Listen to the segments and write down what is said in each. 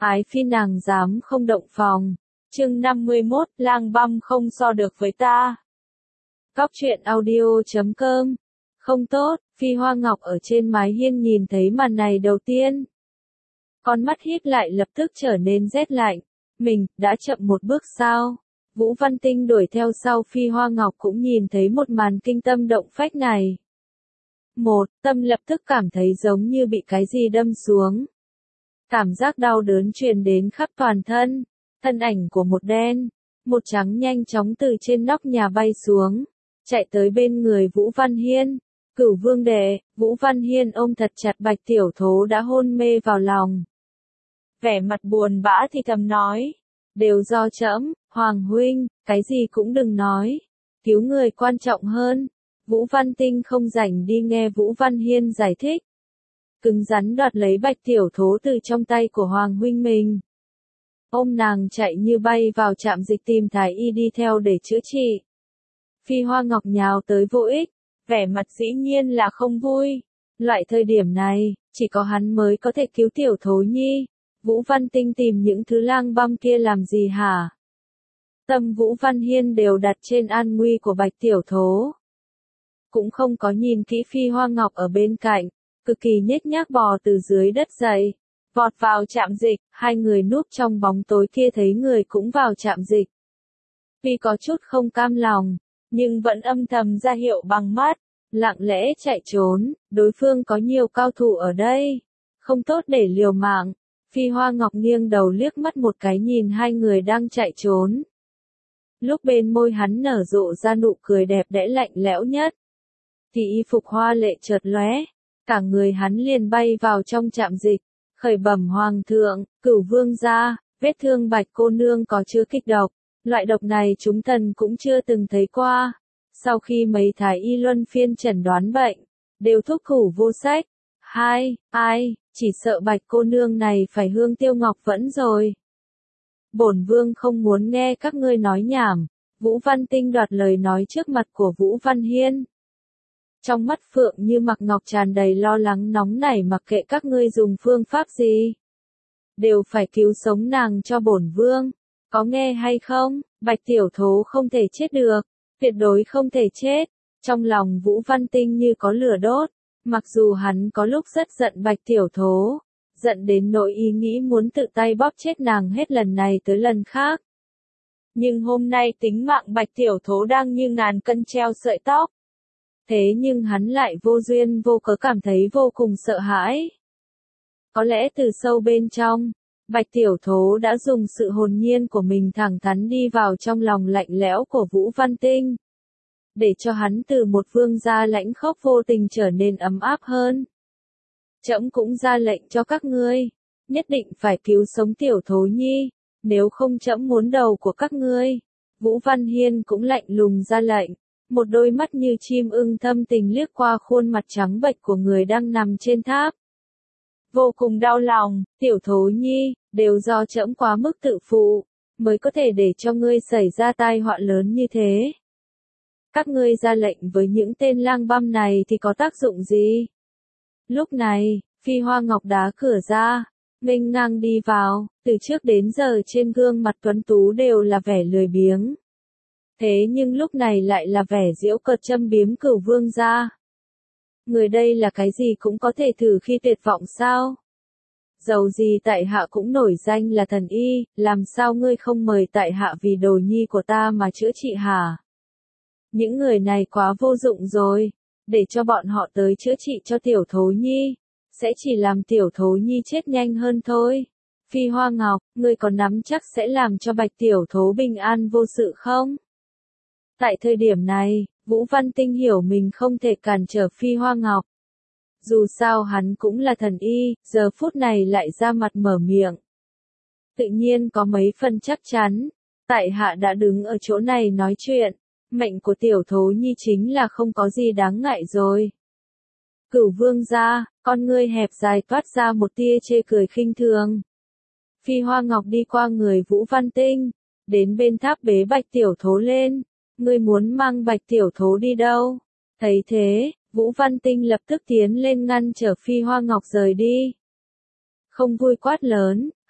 Ái phi nàng dám không động phòng. Chương 51, lang băm không so được với ta. Cóc truyện audio.com. Không tốt, Phi Hoa Ngọc ở trên mái hiên nhìn thấy màn này đầu tiên. Con mắt híp lại lập tức trở nên rét lạnh. Mình, đã chậm một bước sao? Vũ Văn Tinh đuổi theo sau Phi Hoa Ngọc cũng nhìn thấy một màn kinh tâm động phách này. Tâm lập tức cảm thấy giống như bị cái gì đâm xuống. Cảm giác đau đớn truyền đến khắp toàn thân. Thân ảnh của một đen, một trắng nhanh chóng từ trên nóc nhà bay xuống, chạy tới bên người Vũ Văn Hiên. Cửu vương đệ, Vũ Văn Hiên ôm thật chặt Bạch Tiểu Thố đã hôn mê vào lòng. Vẻ mặt buồn bã thì thầm nói, đều do trẫm, Hoàng huynh, cái gì cũng đừng nói, cứu người quan trọng hơn. Vũ Văn Tinh không rảnh đi nghe Vũ Văn Hiên giải thích. Cứng rắn đoạt lấy Bạch Tiểu Thố từ trong tay của Hoàng huynh mình. Ôm nàng chạy như bay vào trạm dịch tìm thái y đi theo để chữa trị. Phi Hoa Ngọc nhào tới vô ích, vẻ mặt dĩ nhiên là không vui. Loại thời điểm này, chỉ có hắn mới có thể cứu Tiểu Thố nhi. Vũ Văn Tinh tìm những thứ lang băm kia làm gì hả? Tâm Vũ Văn Hiên đều đặt trên an nguy của Bạch Tiểu Thố. Cũng không có nhìn kỹ Phi Hoa Ngọc ở bên cạnh, cực kỳ nhếch nhác bò từ dưới đất dậy, vọt vào trạm dịch. Hai người núp trong bóng tối kia thấy người cũng vào trạm dịch. Vì có chút không cam lòng, nhưng vẫn âm thầm ra hiệu bằng mắt, lặng lẽ chạy trốn. Đối phương có nhiều cao thủ ở đây, không tốt để liều mạng. Phi Hoa Ngọc nghiêng đầu liếc mắt một cái nhìn hai người đang chạy trốn. Lúc bên môi hắn nở rộ ra nụ cười đẹp đẽ lạnh lẽo nhất, thì y phục hoa lệ chợt lóe, cả người hắn liền bay vào trong trạm dịch, khởi bẩm Hoàng thượng, Cửu vương gia, vết thương Bạch cô nương có chứa kịch độc, loại độc này chúng thần cũng chưa từng thấy qua. Sau khi mấy thái y luân phiên chẩn đoán bệnh, đều thuốc khủ vô sách. Chỉ sợ Bạch cô nương này phải hương tiêu ngọc vẫn rồi. Bổn vương không muốn nghe các ngươi nói nhảm. Vũ Văn Tinh đoạt lời nói trước mặt của Vũ Văn Hiên. Trong mắt Phượng Như Mặc Ngọc tràn đầy lo lắng nóng nảy, mặc kệ các ngươi dùng phương pháp gì, đều phải cứu sống nàng cho bổn vương. Có nghe hay không? Bạch Tiểu Thố không thể chết được, tuyệt đối không thể chết. Trong lòng Vũ Văn Tinh như có lửa đốt, mặc dù hắn có lúc rất giận Bạch Tiểu Thố, giận đến nỗi ý nghĩ muốn tự tay bóp chết nàng hết lần này tới lần khác. Nhưng hôm nay tính mạng Bạch Tiểu Thố đang như ngàn cân treo sợi tóc. Thế nhưng hắn lại vô duyên vô cớ cảm thấy vô cùng sợ hãi. Có lẽ từ sâu bên trong, Bạch Tiểu Thố đã dùng sự hồn nhiên của mình thẳng thắn đi vào trong lòng lạnh lẽo của Vũ Văn Tinh, để cho hắn từ một vương gia lãnh khốc vô tình trở nên ấm áp hơn. Trẫm cũng ra lệnh cho các ngươi, nhất định phải cứu sống Tiểu Thố nhi, nếu không trẫm muốn đầu của các ngươi. Vũ Văn Hiên cũng lạnh lùng ra lệnh, một đôi mắt như chim ưng thâm tình liếc qua khuôn mặt trắng bệch của người đang nằm trên tháp. Vô cùng đau lòng, Tiểu Thố nhi, đều do trẫm quá mức tự phụ, mới có thể để cho ngươi xảy ra tai họa lớn như thế. Các ngươi ra lệnh với những tên lang băm này thì có tác dụng gì? Lúc này, Phi Hoa Ngọc đá cửa ra, nghênh ngang đi vào, từ trước đến giờ trên gương mặt tuấn tú đều là vẻ lười biếng. Thế nhưng lúc này lại là vẻ giễu cợt châm biếm Cửu vương gia. Người đây là cái gì cũng có thể thử khi tuyệt vọng sao? Dầu gì tại hạ cũng nổi danh là thần y, làm sao ngươi không mời tại hạ vì đồ nhi của ta mà chữa trị hả? Những người này quá vô dụng rồi, để cho bọn họ tới chữa trị cho Tiểu Thố nhi, sẽ chỉ làm Tiểu Thố nhi chết nhanh hơn thôi. Phi Hoa Ngọc, ngươi có nắm chắc sẽ làm cho Bạch Tiểu Thố bình an vô sự không? Tại thời điểm này, Vũ Văn Tinh hiểu mình không thể cản trở Phi Hoa Ngọc. Dù sao hắn cũng là thần y, giờ phút này lại ra mặt mở miệng. Tự nhiên có mấy phần chắc chắn, tại hạ đã đứng ở chỗ này nói chuyện, mệnh của Tiểu Thố nhi chính là không có gì đáng ngại rồi. Cửu vương gia, con ngươi hẹp dài toát ra một tia chê cười khinh thường. Phi Hoa Ngọc đi qua người Vũ Văn Tinh, đến bên tháp bế Bạch Tiểu Thố lên. Ngươi muốn mang Bạch Tiểu Thố đi đâu? Thấy thế, Vũ Văn Tinh lập tức tiến lên ngăn trở Phi Hoa Ngọc rời đi. Không vui quát lớn,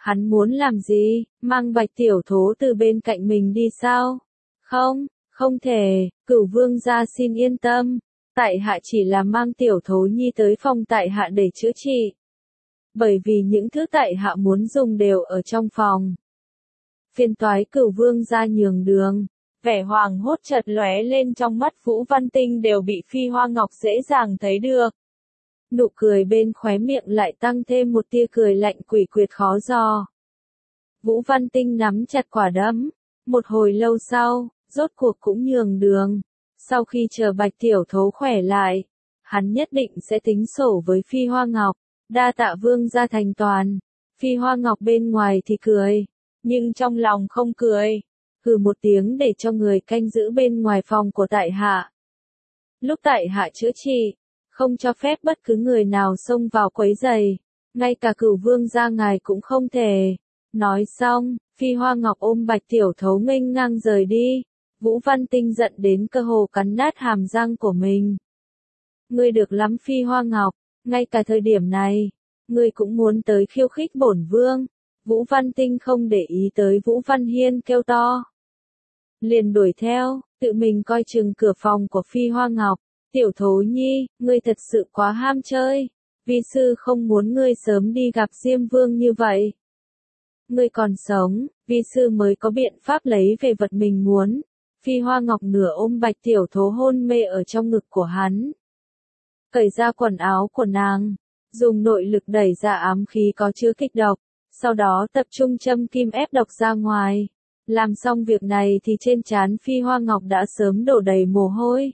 Hắn muốn làm gì? Mang Bạch Tiểu Thố từ bên cạnh mình đi sao? Không, không thể, Cửu vương gia xin yên tâm. Tại hạ chỉ là mang Tiểu Thố Nhi tới phòng tại hạ để chữa trị. Bởi vì những thứ tại hạ muốn dùng đều ở trong phòng. Phiên toái Cửu vương gia nhường đường. Vẻ hoàng hốt chợt lóe lên trong mắt Vũ Văn Tinh đều bị Phi Hoa Ngọc dễ dàng thấy được. Nụ cười bên khóe miệng lại tăng thêm một tia cười lạnh quỷ quyệt khó dò. Vũ Văn Tinh nắm chặt quả đấm. Một hồi lâu sau, rốt cuộc cũng nhường đường. Sau khi chờ Bạch Tiểu Thố khỏe lại, hắn nhất định sẽ tính sổ với Phi Hoa Ngọc. Đa tạ vương gia thành toàn. Phi Hoa Ngọc bên ngoài thì cười, nhưng trong lòng không cười. Hừ một tiếng để cho người canh giữ bên ngoài phòng của tại hạ. Lúc tại hạ chữa trị, không cho phép bất cứ người nào xông vào quấy rầy, ngay cả Cửu vương gia ngài cũng không thể. Nói xong, Phi Hoa Ngọc ôm Bạch Tiểu Thố nghênh ngang rời đi. Vũ Văn Tinh giận đến cơ hồ cắn nát hàm răng của mình. Ngươi được lắm Phi Hoa Ngọc, ngay cả thời điểm này, ngươi cũng muốn tới khiêu khích bổn vương. Vũ Văn Tinh không để ý tới Vũ Văn Hiên kêu to. Liền đuổi theo, tự mình coi chừng cửa phòng của Phi Hoa Ngọc. Tiểu Thố Nhi, ngươi thật sự quá ham chơi. Vi sư không muốn ngươi sớm đi gặp Diêm Vương như vậy. Ngươi còn sống, vi sư mới có biện pháp lấy về vật mình muốn. Phi Hoa Ngọc nửa ôm Bạch Tiểu Thố hôn mê ở trong ngực của hắn. Cởi ra quần áo của nàng, dùng nội lực đẩy ra ám khí có chứa kịch độc, sau đó tập trung châm kim ép độc ra ngoài. Làm xong việc này thì trên trán Phi Hoa Ngọc đã sớm đổ đầy mồ hôi.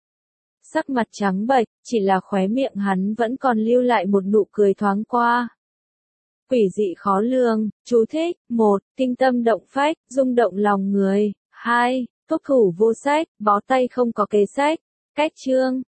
Sắc mặt trắng bệch, chỉ là khóe miệng hắn vẫn còn lưu lại một nụ cười thoáng qua. Quỷ dị khó lường, chú thích, 1. Kinh tâm động phách, rung động lòng người, 2. Thuốc thủ vô sách, bó tay không có kế sách, cách chương.